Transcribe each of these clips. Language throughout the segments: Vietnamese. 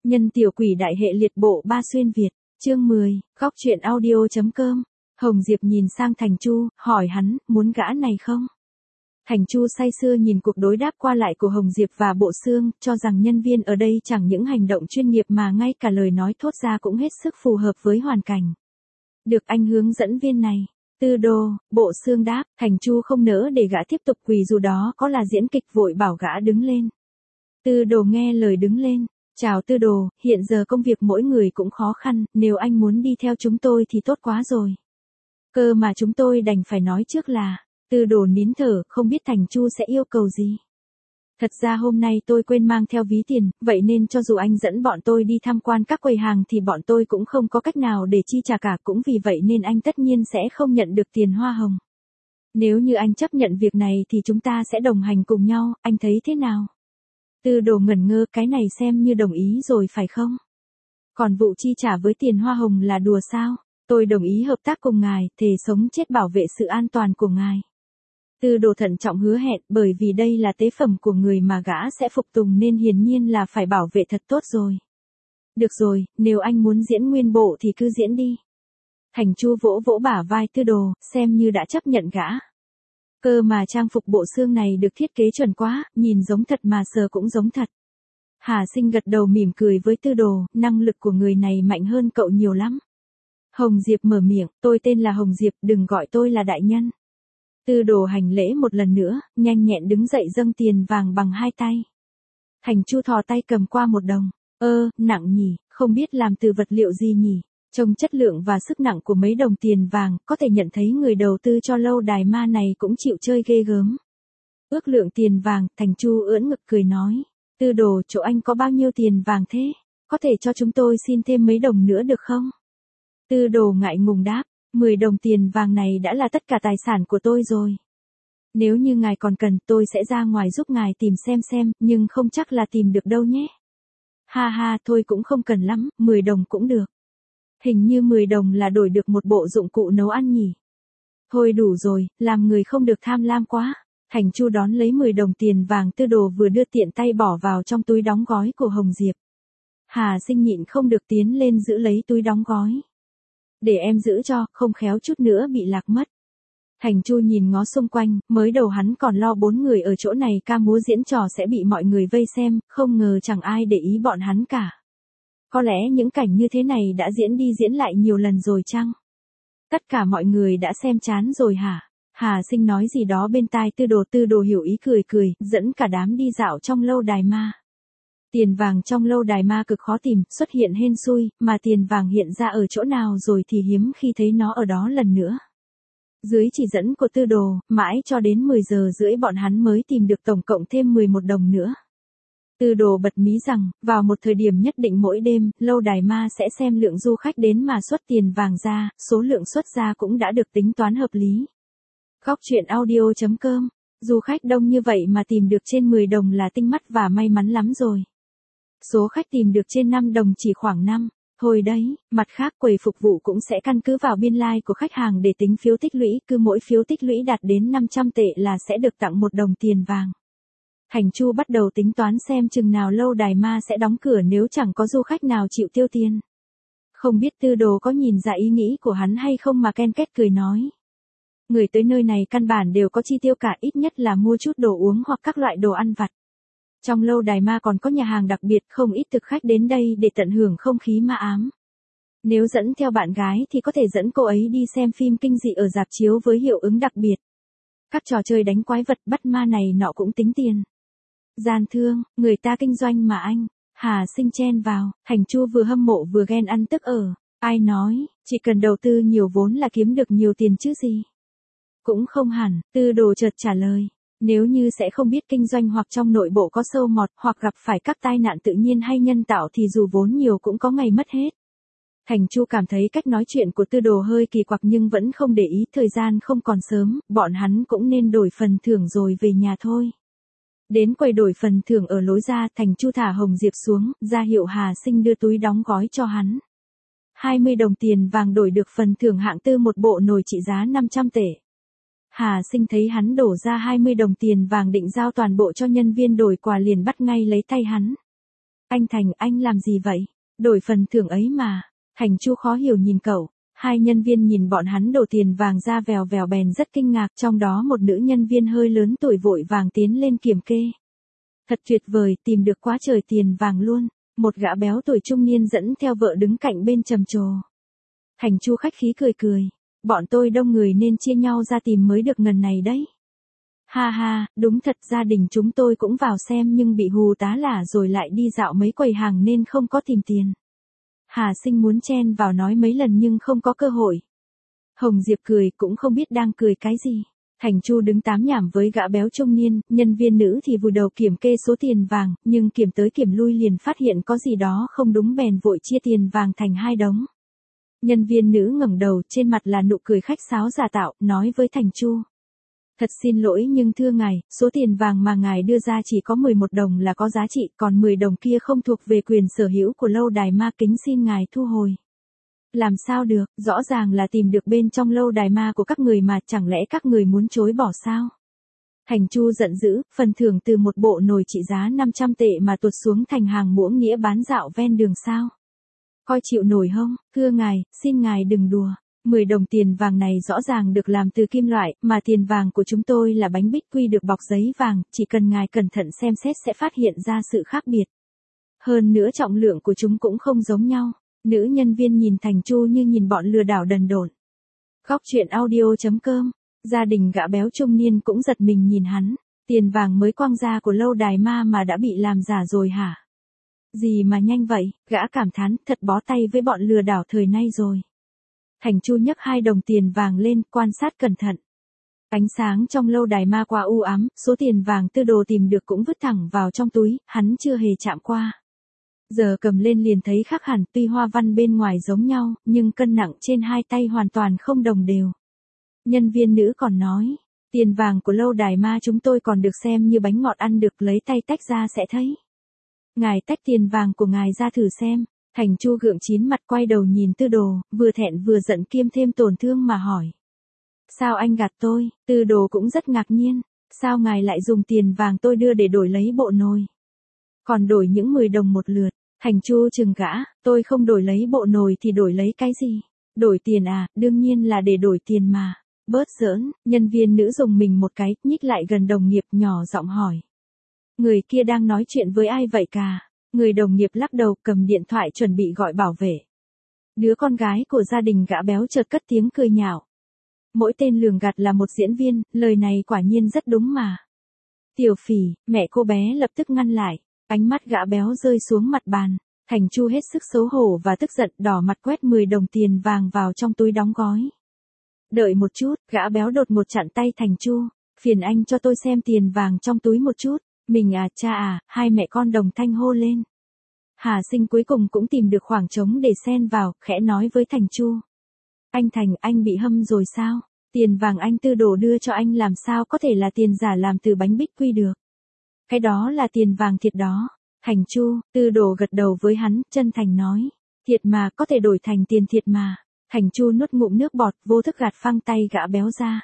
Nhân tiểu quỷ đại hệ liệt bộ ba xuyên Việt, chương 10, góc truyện audio.com. Hồng Diệp nhìn sang Thành Chu, hỏi hắn, muốn gã này không? Thành Chu say sưa nhìn cuộc đối đáp qua lại của Hồng Diệp và Bộ Xương, cho rằng nhân viên ở đây chẳng những hành động chuyên nghiệp mà ngay cả lời nói thốt ra cũng hết sức phù hợp với hoàn cảnh. Được anh hướng dẫn viên này. Tư Đồ, Bộ Xương đáp, Thành Chu không nỡ để gã tiếp tục quỳ dù đó có là diễn kịch, vội bảo gã đứng lên. Tư Đồ nghe lời đứng lên. Chào Tư Đồ, hiện giờ công việc mỗi người cũng khó khăn, nếu anh muốn đi theo chúng tôi thì tốt quá rồi. Cơ mà chúng tôi đành phải nói trước là, Tư Đồ nín thở, không biết Thành Chu sẽ yêu cầu gì. Thật ra hôm nay tôi quên mang theo ví tiền, vậy nên cho dù anh dẫn bọn tôi đi tham quan các quầy hàng thì bọn tôi cũng không có cách nào để chi trả cả, cũng vì vậy nên anh tất nhiên sẽ không nhận được tiền hoa hồng. Nếu như anh chấp nhận việc này thì chúng ta sẽ đồng hành cùng nhau, anh thấy thế nào? Tư Đồ ngẩn ngơ, cái này xem như đồng ý rồi phải không? Còn vụ chi trả với tiền hoa hồng là đùa sao? Tôi đồng ý hợp tác cùng ngài, thề sống chết bảo vệ sự an toàn của ngài. Tư Đồ thận trọng hứa hẹn, bởi vì đây là tế phẩm của người mà gã sẽ phục tùng nên hiển nhiên là phải bảo vệ thật tốt rồi. Được rồi, nếu anh muốn diễn nguyên bộ thì cứ diễn đi. Thành Chu vỗ vỗ bả vai Tư Đồ, xem như đã chấp nhận gã. Cơ mà trang phục Bộ Xương này được thiết kế chuẩn quá, nhìn giống thật mà sờ cũng giống thật. Hà Sinh gật đầu mỉm cười với Tư Đồ, năng lực của người này mạnh hơn cậu nhiều lắm. Hồng Diệp mở miệng, tôi tên là Hồng Diệp, đừng gọi tôi là đại nhân. Tư Đồ hành lễ một lần nữa, nhanh nhẹn đứng dậy dâng tiền vàng bằng hai tay. Thành Chu thò tay cầm qua một đồng, nặng nhỉ, không biết làm từ vật liệu gì nhỉ. Trông chất lượng và sức nặng của mấy đồng tiền vàng, có thể nhận thấy người đầu tư cho lâu đài ma này cũng chịu chơi ghê gớm. Ước lượng tiền vàng, Thành Chu ưỡn ngực cười nói. Tư Đồ, chỗ anh có bao nhiêu tiền vàng thế? Có thể cho chúng tôi xin thêm mấy đồng nữa được không? Tư Đồ ngại ngùng đáp, 10 đồng tiền vàng này đã là tất cả tài sản của tôi rồi. Nếu như ngài còn cần, tôi sẽ ra ngoài giúp ngài tìm xem, nhưng không chắc là tìm được đâu nhé. Ha ha, thôi cũng không cần lắm, 10 đồng cũng được. Hình như 10 đồng là đổi được một bộ dụng cụ nấu ăn nhỉ. Thôi đủ rồi, làm người không được tham lam quá. Thành Chu đón lấy 10 đồng tiền vàng Tư Đồ vừa đưa tiện tay bỏ vào trong túi đóng gói của Hồng Diệp. Hà Sinh nhịn không được tiến lên giữ lấy túi đóng gói. Để em giữ cho, không khéo chút nữa bị lạc mất. Thành Chu nhìn ngó xung quanh, mới đầu hắn còn lo 4 người ở chỗ này ca múa diễn trò sẽ bị mọi người vây xem, không ngờ chẳng ai để ý bọn hắn cả. Có lẽ những cảnh như thế này đã diễn đi diễn lại nhiều lần rồi chăng? Tất cả mọi người đã xem chán rồi hả? Hà Sinh nói gì đó bên tai Tư Đồ hiểu ý cười, dẫn cả đám đi dạo trong lâu đài ma. Tiền vàng trong lâu đài ma cực khó tìm, xuất hiện hên xui, mà tiền vàng hiện ra ở chỗ nào rồi thì hiếm khi thấy nó ở đó lần nữa. Dưới chỉ dẫn của Tư Đồ, mãi cho đến 10 giờ rưỡi bọn hắn mới tìm được tổng cộng thêm 11 đồng nữa. Tư Đồ bật mí rằng, vào một thời điểm nhất định mỗi đêm, lâu đài ma sẽ xem lượng du khách đến mà xuất tiền vàng ra, số lượng xuất ra cũng đã được tính toán hợp lý. Góc truyện audio.com, du khách đông như vậy mà tìm được trên 10 đồng là tinh mắt và may mắn lắm rồi. Số khách tìm được trên 5 đồng chỉ khoảng 5. Thôi đấy, mặt khác quầy phục vụ cũng sẽ căn cứ vào biên lai của khách hàng để tính phiếu tích lũy, cứ mỗi phiếu tích lũy đạt đến 500 tệ là sẽ được tặng 1 đồng tiền vàng. Thành Chu bắt đầu tính toán xem chừng nào lâu đài ma sẽ đóng cửa nếu chẳng có du khách nào chịu tiêu tiền. Không biết Tư Đồ có nhìn ra ý nghĩ của hắn hay không mà ken két cười nói. Người tới nơi này căn bản đều có chi tiêu cả, ít nhất là mua chút đồ uống hoặc các loại đồ ăn vặt. Trong lâu đài ma còn có nhà hàng đặc biệt, không ít thực khách đến đây để tận hưởng không khí ma ám. Nếu dẫn theo bạn gái thì có thể dẫn cô ấy đi xem phim kinh dị ở rạp chiếu với hiệu ứng đặc biệt. Các trò chơi đánh quái vật bắt ma này nọ cũng tính tiền. Gian thương, người ta kinh doanh mà anh. Hà Sinh chen vào, Thành Chu vừa hâm mộ vừa ghen ăn tức ở. Ai nói, chỉ cần đầu tư nhiều vốn là kiếm được nhiều tiền chứ gì. Cũng không hẳn, Tư Đồ chợt trả lời. Nếu như sẽ không biết kinh doanh hoặc trong nội bộ có sâu mọt hoặc gặp phải các tai nạn tự nhiên hay nhân tạo thì dù vốn nhiều cũng có ngày mất hết. Thành Chu cảm thấy cách nói chuyện của Tư Đồ hơi kỳ quặc nhưng vẫn không để ý, thời gian không còn sớm, bọn hắn cũng nên đổi phần thưởng rồi về nhà thôi. Đến quầy đổi phần thưởng ở lối ra, Thành Chu thả Hồng Diệp xuống, ra hiệu Hà Sinh đưa túi đóng gói cho hắn. 20 đồng tiền vàng đổi được phần thưởng hạng tư, một bộ nồi trị giá 500 tệ. Hà Sinh thấy hắn đổ ra 20 đồng tiền vàng định giao toàn bộ cho nhân viên đổi quà liền bắt ngay lấy tay hắn. Anh Thành, anh làm gì vậy? Đổi phần thưởng ấy mà. Thành Chu khó hiểu nhìn cậu. Hai nhân viên nhìn bọn hắn đổ tiền vàng ra vèo vèo bèn rất kinh ngạc, trong đó một nữ nhân viên hơi lớn tuổi vội vàng tiến lên kiểm kê. Thật tuyệt vời, tìm được quá trời tiền vàng luôn. Một gã béo tuổi trung niên dẫn theo vợ đứng cạnh bên trầm trồ. Thành Chu khách khí cười cười. Bọn tôi đông người nên chia nhau ra tìm mới được ngần này đấy. Ha ha, đúng thật gia đình chúng tôi cũng vào xem nhưng bị hù tá lả rồi lại đi dạo mấy quầy hàng nên không có tìm tiền. Hà Sinh muốn chen vào nói mấy lần nhưng không có cơ hội. Hồng Diệp cười cũng không biết đang cười cái gì. Thành Chu đứng tám nhảm với gã béo trung niên, nhân viên nữ thì vùi đầu kiểm kê số tiền vàng, nhưng kiểm tới kiểm lui liền phát hiện có gì đó không đúng bèn vội chia tiền vàng thành hai đống. Nhân viên nữ ngẩng đầu, trên mặt là nụ cười khách sáo giả tạo, nói với Thành Chu. Thật xin lỗi nhưng thưa ngài, số tiền vàng mà ngài đưa ra chỉ có 11 đồng là có giá trị, còn 10 đồng kia không thuộc về quyền sở hữu của lâu đài ma, kính xin ngài thu hồi. Làm sao được, rõ ràng là tìm được bên trong lâu đài ma của các người mà, chẳng lẽ các người muốn chối bỏ sao? Thành Chu giận dữ, phần thưởng từ một bộ nồi trị giá 500 tệ mà tuột xuống thành hàng muỗng nghĩa bán dạo ven đường sao? Coi chịu nổi không? Thưa ngài, xin ngài đừng đùa. 10 đồng tiền vàng này rõ ràng được làm từ kim loại, mà tiền vàng của chúng tôi là bánh bích quy được bọc giấy vàng, chỉ cần ngài cẩn thận xem xét sẽ phát hiện ra sự khác biệt. Hơn nữa trọng lượng của chúng cũng không giống nhau. Nữ nhân viên nhìn Thành Chu như nhìn bọn lừa đảo đần độn. Góc truyện audio.com. Gia đình gã béo trung niên cũng giật mình nhìn hắn. Tiền vàng mới quăng ra của lâu đài ma mà đã bị làm giả rồi hả? Gì mà nhanh vậy, gã cảm thán, thật bó tay với bọn lừa đảo thời nay rồi. Thành Chu nhấc 2 đồng tiền vàng lên, quan sát cẩn thận. Ánh sáng trong lâu đài ma qua u ám, số tiền vàng Tư Đồ tìm được cũng vứt thẳng vào trong túi, hắn chưa hề chạm qua. Giờ cầm lên liền thấy khác hẳn, tuy hoa văn bên ngoài giống nhau, nhưng cân nặng trên hai tay hoàn toàn không đồng đều. Nhân viên nữ còn nói, tiền vàng của lâu đài ma chúng tôi còn được xem như bánh ngọt ăn được, lấy tay tách ra sẽ thấy. Ngài tách tiền vàng của ngài ra thử xem. Thành Chu gượng chín mặt quay đầu nhìn Tư Đồ, vừa thẹn vừa giận kiêm thêm tổn thương mà hỏi. Sao anh gạt tôi? Tư Đồ cũng rất ngạc nhiên. Sao ngài lại dùng tiền vàng tôi đưa để đổi lấy bộ nồi? Còn đổi những 10 đồng một lượt. Thành Chu trừng gã, tôi không đổi lấy bộ nồi thì đổi lấy cái gì? Đổi tiền à, đương nhiên là để đổi tiền mà. Bớt giỡn, nhân viên nữ dùng mình một cái, nhích lại gần đồng nghiệp nhỏ giọng hỏi. Người kia đang nói chuyện với ai vậy cả? Người đồng nghiệp lắc đầu cầm điện thoại chuẩn bị gọi bảo vệ. Đứa con gái của gia đình gã béo chợt cất tiếng cười nhạo. Mỗi tên lường gạt là một diễn viên, lời này quả nhiên rất đúng mà. Tiểu Phỉ, mẹ cô bé lập tức ngăn lại, ánh mắt gã béo rơi xuống mặt bàn. Thành Chu hết sức xấu hổ và tức giận đỏ mặt quét 10 đồng tiền vàng vào trong túi đóng gói. Đợi một chút, gã béo đột ngột chặn tay Thành Chu. Phiền anh cho tôi xem tiền vàng trong túi một chút. Mình à, cha à, hai mẹ con đồng thanh hô lên. Hà Sinh cuối cùng cũng tìm được khoảng trống để xen vào, khẽ nói với Thành Chu. Anh Thành, anh bị hâm rồi sao? Tiền vàng anh Tư Đồ đưa cho anh làm sao có thể là tiền giả làm từ bánh bích quy được? Cái đó là tiền vàng thiệt đó. Thành Chu, Tư Đồ gật đầu với hắn, chân thành nói. Thiệt mà, có thể đổi thành tiền thiệt mà. Thành Chu nuốt ngụm nước bọt, vô thức gạt phăng tay gã béo ra.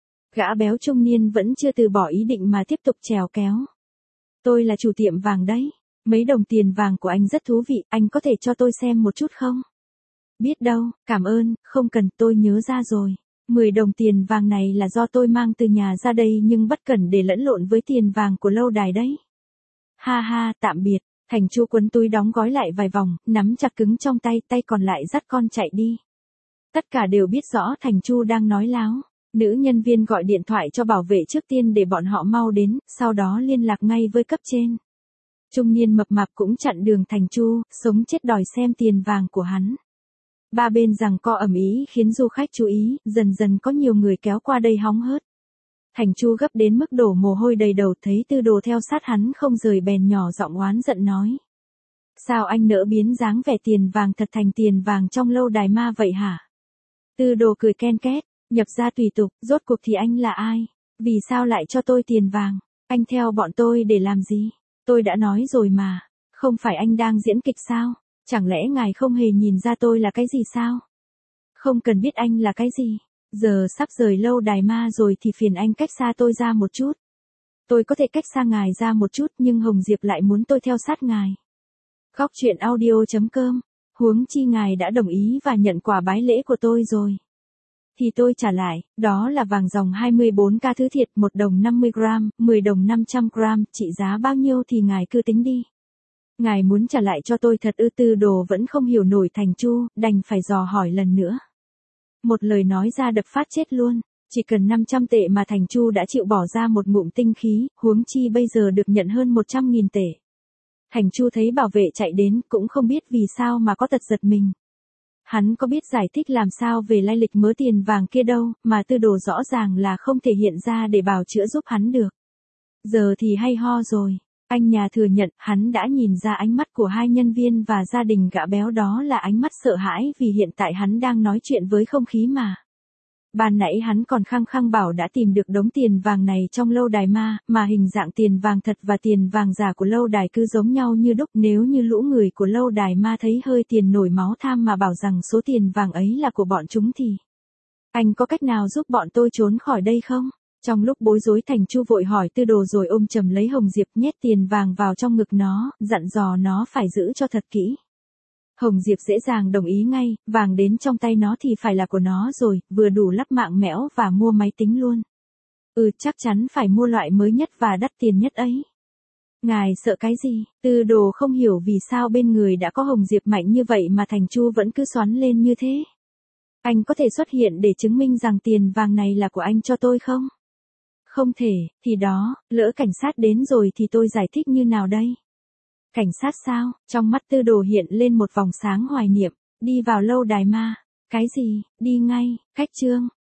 Gã béo trung niên vẫn chưa từ bỏ ý định mà tiếp tục trèo kéo. Tôi là chủ tiệm vàng đấy. Mấy đồng tiền vàng của anh rất thú vị, anh có thể cho tôi xem một chút không? Biết đâu, cảm ơn, không cần, tôi nhớ ra rồi. 10 đồng tiền vàng này là do tôi mang từ nhà ra đây nhưng bất cẩn để lẫn lộn với tiền vàng của lâu đài đấy. Ha ha, tạm biệt. Thành Chu quấn túi đóng gói lại vài vòng, nắm chặt cứng trong tay, tay còn lại dắt con chạy đi. Tất cả đều biết rõ Thành Chu đang nói láo. Nữ nhân viên gọi điện thoại cho bảo vệ trước tiên để bọn họ mau đến, sau đó liên lạc ngay với cấp trên. Trung niên mập mạp cũng chặn đường Thành Chu, sống chết đòi xem tiền vàng của hắn. Ba bên giằng co ầm ĩ khiến du khách chú ý, dần dần có nhiều người kéo qua đây hóng hớt. Thành Chu gấp đến mức đổ mồ hôi đầy đầu, thấy Tư Đồ theo sát hắn không rời bèn nhỏ giọng oán giận nói. Sao anh nỡ biến dáng vẻ tiền vàng thật thành tiền vàng trong lâu đài ma vậy hả? Tư Đồ cười ken két, nhập ra tùy tục, rốt cuộc thì anh là ai? Vì sao lại cho tôi tiền vàng? Anh theo bọn tôi để làm gì? Tôi đã nói rồi mà, không phải anh đang diễn kịch sao? Chẳng lẽ ngài không hề nhìn ra tôi là cái gì sao? Không cần biết anh là cái gì. Giờ sắp rời lâu đài ma rồi thì phiền anh cách xa tôi ra một chút. Tôi có thể cách xa ngài ra một chút nhưng Hồng Diệp lại muốn tôi theo sát ngài. Góc truyện audio.com. Huống chi ngài đã đồng ý và nhận quà bái lễ của tôi rồi. Thì tôi trả lại, đó là vàng dòng 24K thứ thiệt, 1 đồng 50 gram, 10 đồng 500 gram, trị giá bao nhiêu thì ngài cứ tính đi. Ngài muốn trả lại cho tôi thật ư? Tư Đồ vẫn không hiểu nổi Thành Chu, đành phải dò hỏi lần nữa. Một lời nói ra đập phát chết luôn. Chỉ cần 500 tệ mà Thành Chu đã chịu bỏ ra một ngụm tinh khí, huống chi bây giờ được nhận hơn 100.000 tệ. Thành Chu thấy bảo vệ chạy đến, cũng không biết vì sao mà có tật giật mình. Hắn có biết giải thích làm sao về lai lịch mớ tiền vàng kia đâu, mà Tư Đồ rõ ràng là không thể hiện ra để bào chữa giúp hắn được. Giờ thì hay ho rồi. Anh nhà thừa nhận, hắn đã nhìn ra ánh mắt của hai nhân viên và gia đình gã béo đó là ánh mắt sợ hãi vì hiện tại hắn đang nói chuyện với không khí mà. Ban nãy hắn còn khăng khăng bảo đã tìm được đống tiền vàng này trong lâu đài ma, mà hình dạng tiền vàng thật và tiền vàng giả của lâu đài cứ giống nhau như đúc. Nếu như lũ người của lâu đài ma thấy hơi tiền nổi máu tham mà bảo rằng số tiền vàng ấy là của bọn chúng thì... Anh có cách nào giúp bọn tôi trốn khỏi đây không? Trong lúc bối rối, Thành Chu vội hỏi Tư Đồ rồi ôm chầm lấy Hồng Diệp, nhét tiền vàng vào trong ngực nó, dặn dò nó phải giữ cho thật kỹ. Hồng Diệp dễ dàng đồng ý ngay, vàng đến trong tay nó thì phải là của nó rồi, vừa đủ lắp mạng mẽo và mua máy tính luôn. Chắc chắn phải mua loại mới nhất và đắt tiền nhất ấy. Ngài sợ cái gì? Tư Đồ không hiểu vì sao bên người đã có Hồng Diệp mạnh như vậy mà Thành Chu vẫn cứ xoắn lên như thế. Anh có thể xuất hiện để chứng minh rằng tiền vàng này là của anh cho tôi không? Không thể, thì đó, lỡ cảnh sát đến rồi thì tôi giải thích như nào đây? Cảnh sát sao? Trong mắt Tư Đồ hiện lên một vòng sáng hoài niệm. Đi vào lâu đài ma. Cái gì? Đi ngay. Cách chương.